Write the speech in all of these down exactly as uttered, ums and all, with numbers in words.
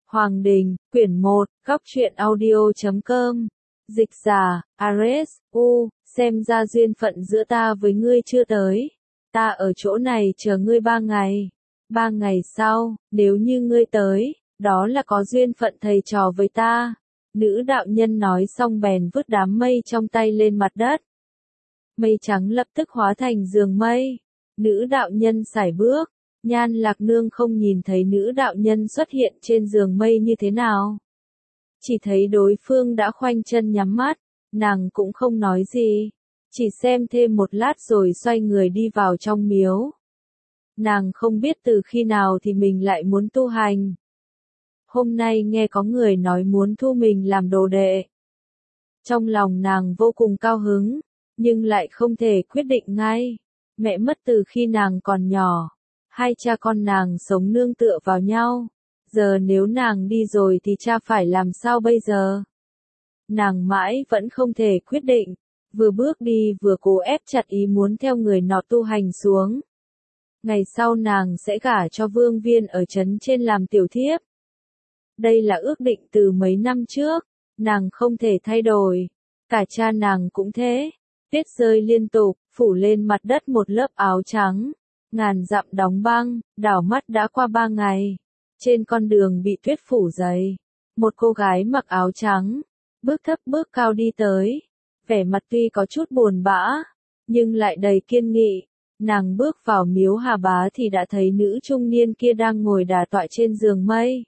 Hoàng Đình, quyển một, góc truyện audio chấm com. Dịch giả, Ares, U, xem ra duyên phận giữa ta với ngươi chưa tới. Ta ở chỗ này chờ ngươi ba ngày. Ba ngày sau, nếu như ngươi tới, đó là có duyên phận thầy trò với ta. Nữ đạo nhân nói xong bèn vứt đám mây trong tay lên mặt đất. Mây trắng lập tức hóa thành giường mây. Nữ đạo nhân sải bước. Nhan Lạc Nương không nhìn thấy nữ đạo nhân xuất hiện trên giường mây như thế nào. Chỉ thấy đối phương đã khoanh chân nhắm mắt, nàng cũng không nói gì. Chỉ xem thêm một lát rồi xoay người đi vào trong miếu. Nàng không biết từ khi nào thì mình lại muốn tu hành. Hôm nay nghe có người nói muốn thu mình làm đồ đệ. Trong lòng nàng vô cùng cao hứng, nhưng lại không thể quyết định ngay. Mẹ mất từ khi nàng còn nhỏ. Hai cha con nàng sống nương tựa vào nhau. Giờ nếu nàng đi rồi thì cha phải làm sao bây giờ? Nàng mãi vẫn không thể quyết định. Vừa bước đi vừa cố ép chặt ý muốn theo người nọ tu hành xuống. Ngày sau nàng sẽ gả cho Vương Viên ở trấn trên làm tiểu thiếp. Đây là ước định từ mấy năm trước. Nàng không thể thay đổi. Cả cha nàng cũng thế. Tuyết rơi liên tục, phủ lên mặt đất một lớp áo trắng. Ngàn dặm đóng băng, đảo mắt đã qua ba ngày. Trên con đường bị tuyết phủ dày. Một cô gái mặc áo trắng, bước thấp bước cao đi tới. Vẻ mặt tuy có chút buồn bã, nhưng lại đầy kiên nghị. Nàng bước vào miếu Hà Bá thì đã thấy nữ trung niên kia đang ngồi đả tọa trên giường mây.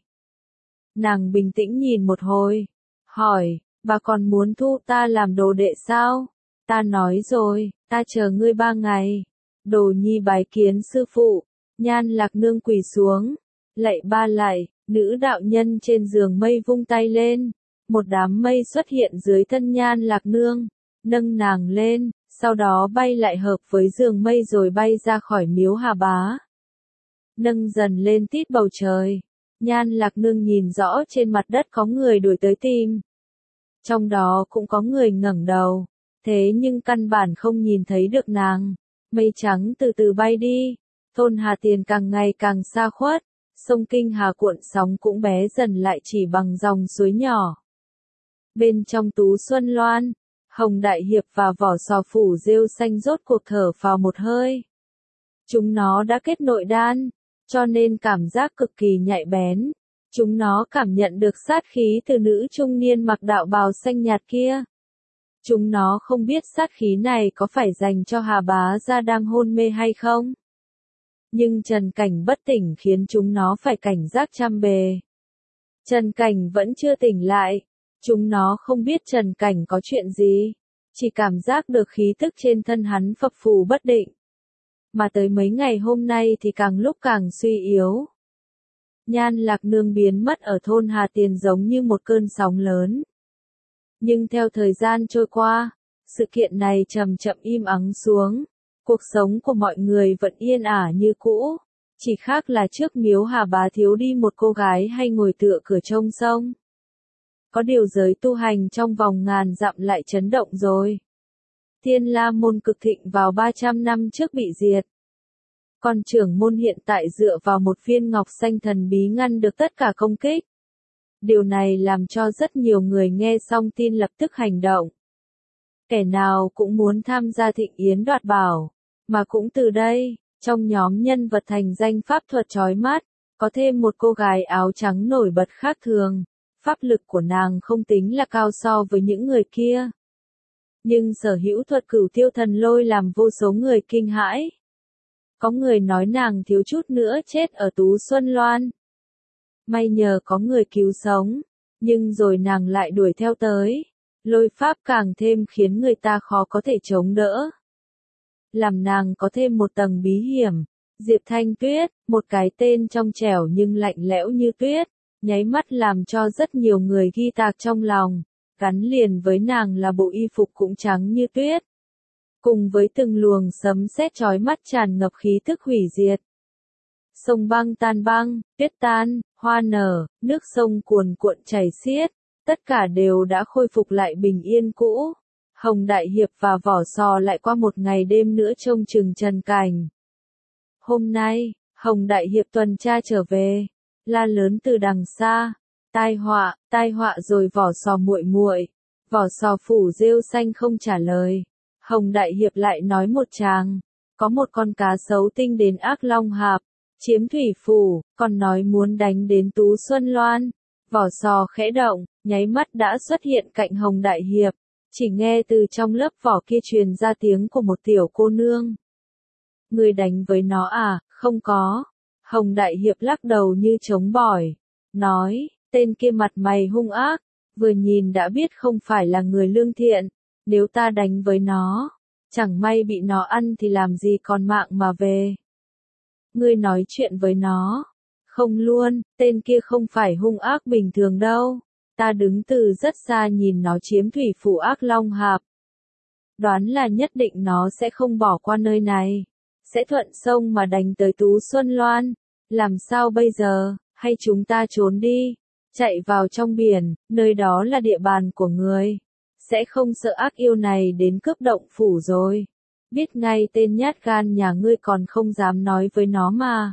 Nàng bình tĩnh nhìn một hồi, hỏi, bà còn muốn thu ta làm đồ đệ sao? Ta nói rồi, ta chờ ngươi ba ngày. Đồ nhi bái kiến sư phụ. Nhan Lạc Nương quỳ xuống, lạy ba lạy. Nữ đạo nhân trên giường mây vung tay lên, một đám mây xuất hiện dưới thân Nhan Lạc Nương, nâng nàng lên, sau đó bay lại hợp với giường mây rồi bay ra khỏi miếu Hà Bá. Nâng dần lên tít bầu trời, Nhan Lạc Nương nhìn rõ trên mặt đất có người đuổi tới tìm. Trong đó cũng có người ngẩng đầu, thế nhưng căn bản không nhìn thấy được nàng. Mây trắng từ từ bay đi, thôn Hà Tiền càng ngày càng xa khuất, sông Kinh Hà cuộn sóng cũng bé dần lại chỉ bằng dòng suối nhỏ. Bên trong Tú Xuân Loan, Hồng Đại Hiệp và Vỏ Sò Phủ Rêu Xanh rốt cuộc thở phào một hơi. Chúng nó đã kết nội đan, cho nên cảm giác cực kỳ nhạy bén. Chúng nó cảm nhận được sát khí từ nữ trung niên mặc đạo bào xanh nhạt kia. Chúng nó không biết sát khí này có phải dành cho Hà Bá Gia đang hôn mê hay không. Nhưng Trần Cảnh bất tỉnh khiến chúng nó phải cảnh giác trăm bề. Trần Cảnh vẫn chưa tỉnh lại. Chúng nó không biết Trần Cảnh có chuyện gì. Chỉ cảm giác được khí tức trên thân hắn phập phù bất định. Mà tới mấy ngày hôm nay thì càng lúc càng suy yếu. Nhan Lạc Nương biến mất ở thôn Hà Tiền giống như một cơn sóng lớn. Nhưng theo thời gian trôi qua, sự kiện này chậm chậm im ắng xuống. Cuộc sống của mọi người vẫn yên ả như cũ. Chỉ khác là trước miếu Hà Bá thiếu đi một cô gái hay ngồi tựa cửa trông sông. Có điều giới tu hành trong vòng ngàn dặm lại chấn động rồi. Thiên La môn cực thịnh vào ba trăm năm trước bị diệt. Còn trưởng môn hiện tại dựa vào một viên ngọc xanh thần bí ngăn được tất cả công kích. Điều này làm cho rất nhiều người nghe xong tin lập tức hành động. Kẻ nào cũng muốn tham gia thịnh yến đoạt bảo. Mà cũng từ đây, trong nhóm nhân vật thành danh pháp thuật chói mắt, có thêm một cô gái áo trắng nổi bật khác thường. Pháp lực của nàng không tính là cao so với những người kia. Nhưng sở hữu thuật cửu tiêu thần lôi làm vô số người kinh hãi. Có người nói nàng thiếu chút nữa chết ở Tú Xuân Loan. May nhờ có người cứu sống, nhưng rồi nàng lại đuổi theo tới. Lôi pháp càng thêm khiến người ta khó có thể chống đỡ. Làm nàng có thêm một tầng bí hiểm. Diệp Thanh Tuyết, một cái tên trong trẻo nhưng lạnh lẽo như tuyết, nháy mắt làm cho rất nhiều người ghi tạc trong lòng. Gắn liền với nàng là bộ y phục cũng trắng như tuyết. Cùng với từng luồng sấm sét chói mắt tràn ngập khí tức hủy diệt. Sông băng tan băng, tuyết tan, hoa nở, nước sông cuồn cuộn chảy xiết, tất cả đều đã khôi phục lại bình yên cũ. Hồng Đại Hiệp và Vỏ Sò lại qua một ngày đêm nữa trông chừng Trần Cảnh. Hôm nay, Hồng Đại Hiệp tuần tra trở về, la lớn từ đằng xa, Tai họa, tai họa rồi vỏ sò muội muội. Vỏ sò phủ rêu xanh không trả lời. Hồng Đại Hiệp lại nói một tràng. Có một con cá sấu tinh đến Ác Long Hạp, chiếm thủy phủ, còn nói muốn đánh đến Tú Xuân Loan. Vỏ sò khẽ động, nháy mắt đã xuất hiện cạnh Hồng Đại Hiệp. Chỉ nghe từ trong lớp vỏ kia truyền ra tiếng của một tiểu cô nương. Người đánh với nó à? Không có. Hồng Đại Hiệp lắc đầu như chống bỏi. Nói, tên kia mặt mày hung ác, vừa nhìn đã biết không phải là người lương thiện. Nếu ta đánh với nó, chẳng may bị nó ăn thì làm gì còn mạng mà về. Ngươi nói chuyện với nó. Không luôn, tên kia không phải hung ác bình thường đâu. Ta đứng từ rất xa nhìn nó chiếm thủy phủ Ác Long Hạp. Đoán là nhất định nó sẽ không bỏ qua nơi này. Sẽ thuận sông mà đánh tới Tú Xuân Loan. Làm sao bây giờ, hay chúng ta trốn đi, chạy vào trong biển, nơi đó là địa bàn của người. Sẽ không sợ ác yêu này đến cướp động phủ rồi. Biết ngay tên nhát gan nhà ngươi còn không dám nói với nó mà.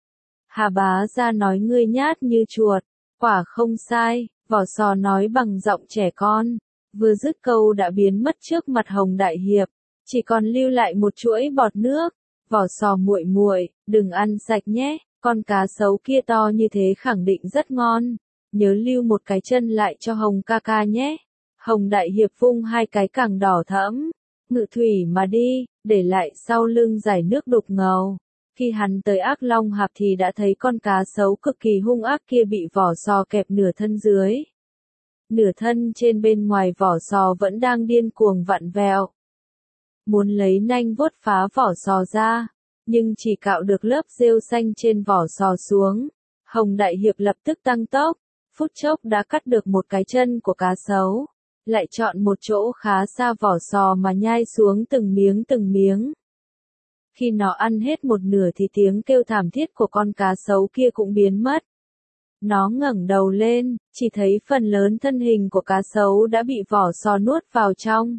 Hà Bá ra nói ngươi nhát như chuột, quả không sai, vỏ sò nói bằng giọng trẻ con. Vừa dứt câu đã biến mất trước mặt Hồng Đại Hiệp, chỉ còn lưu lại một chuỗi bọt nước. Vỏ sò muội muội, đừng ăn sạch nhé, con cá sấu kia to như thế khẳng định rất ngon. Nhớ lưu một cái chân lại cho Hồng ca ca nhé. Hồng Đại Hiệp vung hai cái càng đỏ thẫm, ngự thủy mà đi, để lại sau lưng dải nước đục ngầu. Khi hắn tới Ác Long Hạp thì đã thấy con cá sấu cực kỳ hung ác kia bị vỏ sò kẹp nửa thân dưới. Nửa thân trên bên ngoài vỏ sò vẫn đang điên cuồng vặn vẹo. Muốn lấy nanh vuốt phá vỏ sò ra, nhưng chỉ cạo được lớp rêu xanh trên vỏ sò xuống. Hồng Đại Hiệp lập tức tăng tốc, phút chốc đã cắt được một cái chân của cá sấu. Lại chọn một chỗ khá xa vỏ sò mà nhai xuống từng miếng từng miếng. Khi nó ăn hết một nửa thì tiếng kêu thảm thiết của con cá sấu kia cũng biến mất. Nó ngẩng đầu lên, chỉ thấy phần lớn thân hình của cá sấu đã bị vỏ sò nuốt vào trong.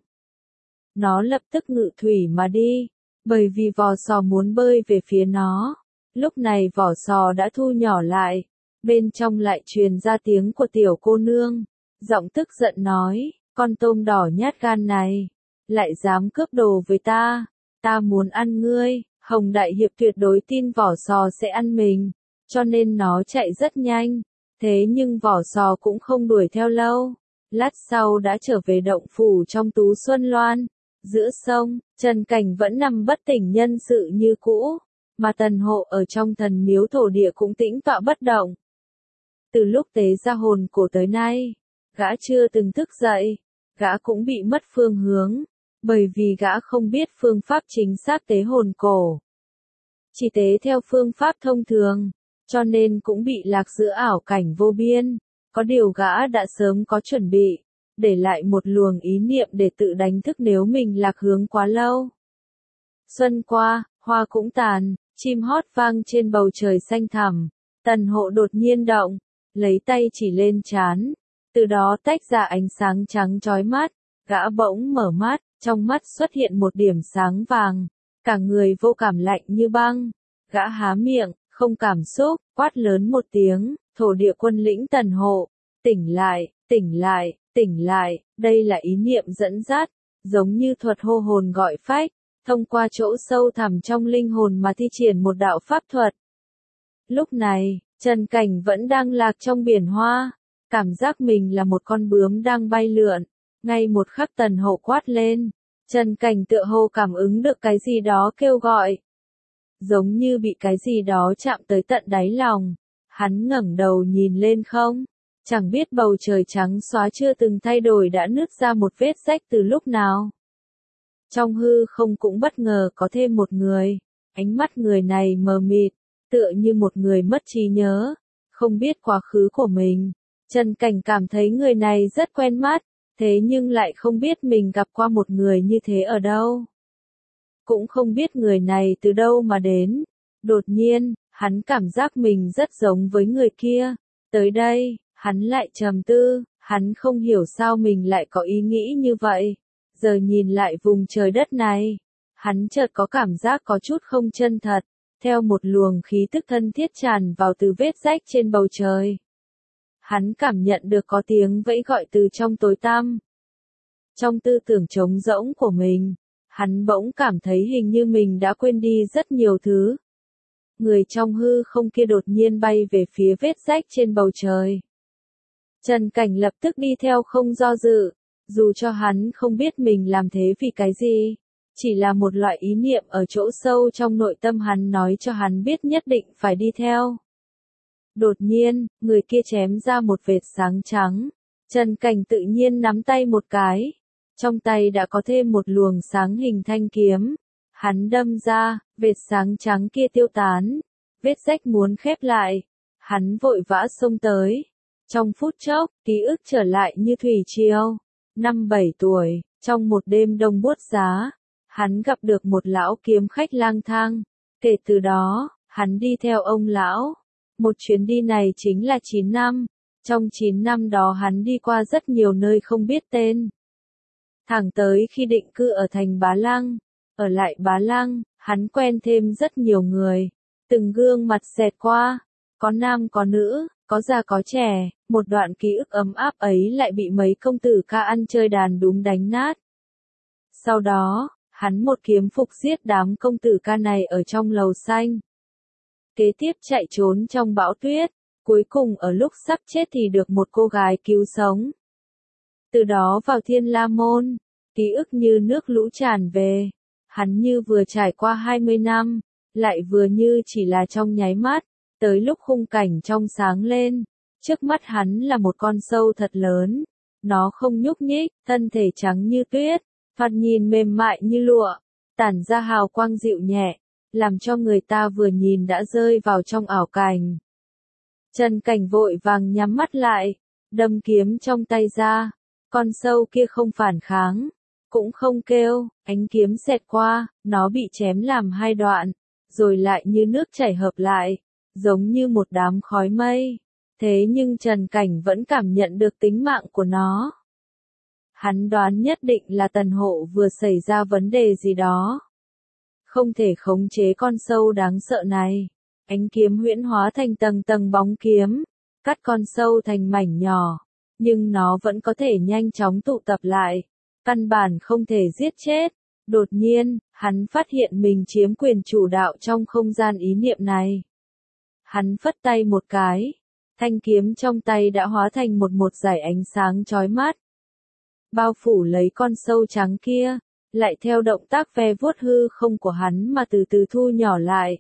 Nó lập tức ngự thủy mà đi, bởi vì vỏ sò muốn bơi về phía nó. Lúc này vỏ sò đã thu nhỏ lại, bên trong lại truyền ra tiếng của tiểu cô nương. Giọng tức giận nói, con tôm đỏ nhát gan này, lại dám cướp đồ với ta, ta muốn ăn ngươi. Hồng Đại Hiệp tuyệt đối tin vỏ sò sẽ ăn mình, cho nên nó chạy rất nhanh, thế nhưng vỏ sò cũng không đuổi theo lâu. Lát sau đã trở về động phủ trong Tú Xuân Loan. Giữa sông, Trần Cảnh vẫn nằm bất tỉnh nhân sự như cũ, mà Tần Hộ ở trong thần miếu thổ địa cũng tĩnh tọa bất động. Từ lúc tế ra hồn cổ tới nay, gã chưa từng thức dậy, gã cũng bị mất phương hướng, bởi vì gã không biết phương pháp chính xác tế hồn cổ. Chỉ tế theo phương pháp thông thường, cho nên cũng bị lạc giữa ảo cảnh vô biên. Có điều gã đã sớm có chuẩn bị, để lại một luồng ý niệm để tự đánh thức nếu mình lạc hướng quá lâu. Xuân qua, hoa cũng tàn, chim hót vang trên bầu trời xanh thẳm. Tần Hộ đột nhiên động, lấy tay chỉ lên trán, từ đó tách ra ánh sáng trắng chói mắt. Gã bỗng mở mắt, trong mắt xuất hiện một điểm sáng vàng, cả người vô cảm lạnh như băng. Gã há miệng, không cảm xúc, quát lớn một tiếng, thổ địa quân lĩnh Tần Hộ, tỉnh lại, tỉnh lại, tỉnh lại. Đây là ý niệm dẫn dắt, giống như thuật hô hồn gọi phách, thông qua chỗ sâu thẳm trong linh hồn mà thi triển một đạo pháp thuật. Lúc này, Trần Cảnh vẫn đang lạc trong biển hoa, cảm giác mình là một con bướm đang bay lượn. Ngay một khắc Tần Hộ quát lên, Trần Cảnh tựa hồ cảm ứng được cái gì đó kêu gọi. Giống như bị cái gì đó chạm tới tận đáy lòng. Hắn ngẩng đầu nhìn lên không, chẳng biết bầu trời trắng xóa chưa từng thay đổi đã nứt ra một vết rách từ lúc nào. Trong hư không cũng bất ngờ có thêm một người, ánh mắt người này mờ mịt, tựa như một người mất trí nhớ, không biết quá khứ của mình. Trần Cảnh cảm thấy người này rất quen mắt, thế nhưng lại không biết mình gặp qua một người như thế ở đâu. Cũng không biết người này từ đâu mà đến. Đột nhiên, hắn cảm giác mình rất giống với người kia. Tới đây, hắn lại trầm tư, hắn không hiểu sao mình lại có ý nghĩ như vậy. Giờ nhìn lại vùng trời đất này, hắn chợt có cảm giác có chút không chân thật, theo một luồng khí tức thân thiết tràn vào từ vết rách trên bầu trời. Hắn cảm nhận được có tiếng vẫy gọi từ trong tối tăm. Trong tư tưởng trống rỗng của mình, hắn bỗng cảm thấy hình như mình đã quên đi rất nhiều thứ. Người trong hư không kia đột nhiên bay về phía vết rách trên bầu trời. Trần Cảnh lập tức đi theo không do dự, dù cho hắn không biết mình làm thế vì cái gì, chỉ là một loại ý niệm ở chỗ sâu trong nội tâm hắn nói cho hắn biết nhất định phải đi theo. Đột nhiên, người kia chém ra một vệt sáng trắng, Trần Cảnh tự nhiên nắm tay một cái, trong tay đã có thêm một luồng sáng hình thanh kiếm, hắn đâm ra, vệt sáng trắng kia tiêu tán, vết rách muốn khép lại, hắn vội vã xông tới. Trong phút chốc, ký ức trở lại như thủy triều. Năm bảy tuổi, trong một đêm đông buốt giá, hắn gặp được một lão kiếm khách lang thang. Kể từ đó, hắn đi theo ông lão. Một chuyến đi này chính là chín năm. Trong chín năm đó hắn đi qua rất nhiều nơi không biết tên. Thẳng tới khi định cư ở thành Bá Lăng. Ở lại Bá Lăng, hắn quen thêm rất nhiều người. Từng gương mặt xẹt qua, có nam có nữ, có già có trẻ, một đoạn ký ức ấm áp ấy lại bị mấy công tử ca ăn chơi đàn đúng đánh nát. Sau đó, hắn một kiếm phục giết đám công tử ca này ở trong lầu xanh. Kế tiếp chạy trốn trong bão tuyết, cuối cùng ở lúc sắp chết thì được một cô gái cứu sống. Từ đó vào Thiên La Môn, ký ức như nước lũ tràn về, hắn như vừa trải qua hai mươi năm, lại vừa như chỉ là trong nháy mắt. Tới lúc khung cảnh trong sáng lên, trước mắt hắn là một con sâu thật lớn, nó không nhúc nhích, thân thể trắng như tuyết, thoạt nhìn mềm mại như lụa, tản ra hào quang dịu nhẹ, làm cho người ta vừa nhìn đã rơi vào trong ảo cảnh. Trần Cảnh vội vàng nhắm mắt lại, đâm kiếm trong tay ra, con sâu kia không phản kháng, cũng không kêu, ánh kiếm xẹt qua, nó bị chém làm hai đoạn, rồi lại như nước chảy hợp lại. Giống như một đám khói mây, thế nhưng Trần Cảnh vẫn cảm nhận được tính mạng của nó. Hắn đoán nhất định là Tần Hộ vừa xảy ra vấn đề gì đó. Không thể khống chế con sâu đáng sợ này. Ánh kiếm huyễn hóa thành tầng tầng bóng kiếm, cắt con sâu thành mảnh nhỏ, nhưng nó vẫn có thể nhanh chóng tụ tập lại, căn bản không thể giết chết. Đột nhiên, hắn phát hiện mình chiếm quyền chủ đạo trong không gian ý niệm này. Hắn phất tay một cái, thanh kiếm trong tay đã hóa thành một một dải ánh sáng chói mắt. Bao phủ lấy con sâu trắng kia, lại theo động tác ve vuốt hư không của hắn mà từ từ thu nhỏ lại.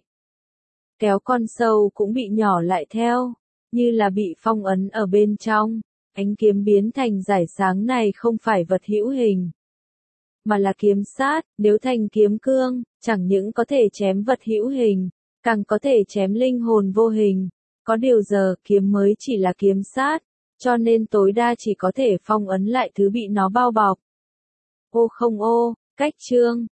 Kéo con sâu cũng bị nhỏ lại theo, như là bị phong ấn ở bên trong. Ánh kiếm biến thành dải sáng này không phải vật hữu hình, mà là kiếm sát, nếu thành kiếm cương, chẳng những có thể chém vật hữu hình, càng có thể chém linh hồn vô hình. Có điều giờ, kiếm mới chỉ là kiếm sát, cho nên tối đa chỉ có thể phong ấn lại thứ bị nó bao bọc. Ô không ô, cách chương.